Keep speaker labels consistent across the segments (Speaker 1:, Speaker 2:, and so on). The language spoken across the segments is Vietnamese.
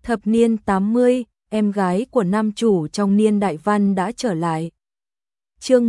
Speaker 1: Thập niên 80, em gái của nam chủ trong niên đại văn đã trở lại. Chương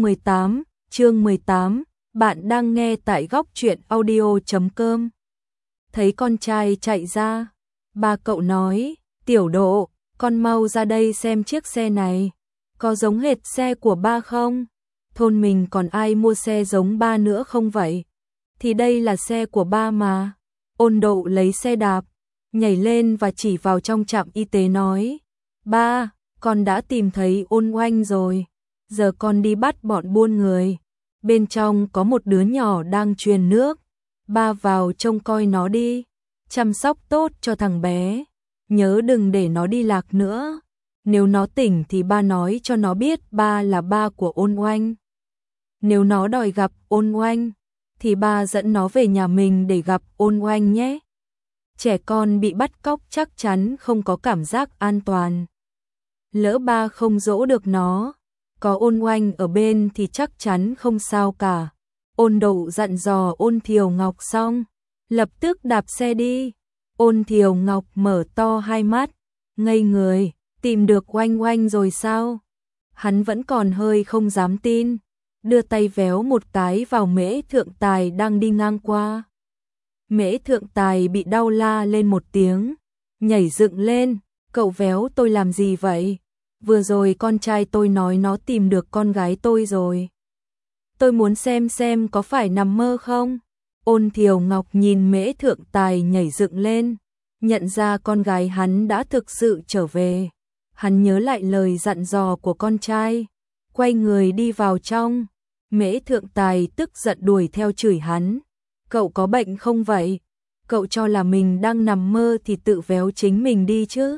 Speaker 1: 18, bạn đang nghe tại góc truyện audio.com. Thấy con trai chạy ra, ba cậu nói, Tiểu Độ, con mau ra đây xem chiếc xe này, có giống hệt xe của ba không? Thôn mình còn ai mua xe giống ba nữa không vậy? Thì đây là xe của ba mà. Ôn Độ lấy xe đạp, nhảy lên và chỉ vào trong trạm y tế nói, ba, con đã tìm thấy Ôn Oanh rồi, giờ con đi bắt bọn buôn người. Bên trong có một đứa nhỏ đang truyền nước, ba vào trông coi nó đi, chăm sóc tốt cho thằng bé, nhớ đừng để nó đi lạc nữa. Nếu nó tỉnh thì ba nói cho nó biết ba là ba của Ôn Oanh. Nếu nó đòi gặp Ôn Oanh, thì ba dẫn nó về nhà mình để gặp Ôn Oanh nhé. Trẻ con bị bắt cóc chắc chắn không có cảm giác an toàn. Lỡ ba không dỗ được nó, có Ôn Oanh ở bên thì chắc chắn không sao cả. Ôn Độ dặn dò Ôn Thiều Ngọc xong, lập tức đạp xe đi. Ôn Thiều Ngọc mở to hai mắt, ngây người, tìm được Oanh Oanh rồi sao? Hắn vẫn còn hơi không dám tin, đưa tay véo một cái vào Mễ Thượng Tài đang đi ngang qua. Mễ Thượng Tài bị đau la lên một tiếng, nhảy dựng lên, cậu véo tôi làm gì vậy? Vừa rồi con trai tôi nói nó tìm được con gái tôi rồi. Tôi muốn xem có phải nằm mơ không? Ôn Thiều Ngọc nhìn Mễ Thượng Tài nhảy dựng lên, nhận ra con gái hắn đã thực sự trở về. Hắn nhớ lại lời dặn dò của con trai, quay người đi vào trong. Mễ Thượng Tài tức giận đuổi theo chửi hắn. Cậu có bệnh không vậy? Cậu cho là mình đang nằm mơ thì tự véo chính mình đi chứ.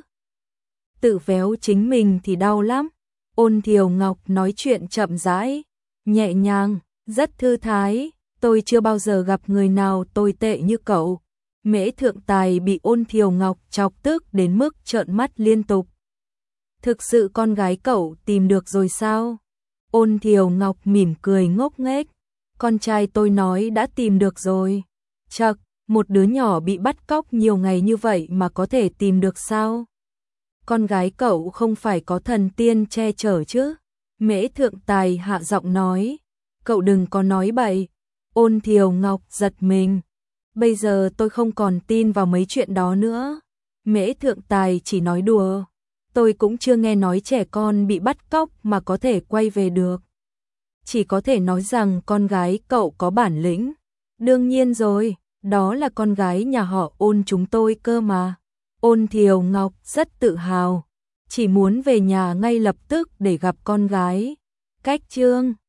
Speaker 1: Tự véo chính mình thì đau lắm. Ôn Thiều Ngọc nói chuyện chậm rãi, nhẹ nhàng, rất thư thái. Tôi chưa bao giờ gặp người nào tồi tệ như cậu. Mễ Thượng Tài bị Ôn Thiều Ngọc chọc tức đến mức trợn mắt liên tục. Thực sự con gái cậu tìm được rồi sao? Ôn Thiều Ngọc mỉm cười ngốc nghếch. Con trai tôi nói đã tìm được rồi. Chậc, một đứa nhỏ bị bắt cóc nhiều ngày như vậy mà có thể tìm được sao? Con gái cậu không phải có thần tiên che chở chứ? Mễ Thượng Tài hạ giọng nói. Cậu đừng có nói bậy. Ôn Thiều Ngọc giật mình. Bây giờ tôi không còn tin vào mấy chuyện đó nữa. Mễ Thượng Tài chỉ nói đùa. Tôi cũng chưa nghe nói trẻ con bị bắt cóc mà có thể quay về được. Chỉ có thể nói rằng con gái cậu có bản lĩnh. Đương nhiên rồi, đó là con gái nhà họ Ôn chúng tôi cơ mà. Ôn Thiều Ngọc rất tự hào, chỉ muốn về nhà ngay lập tức để gặp con gái. Cách chương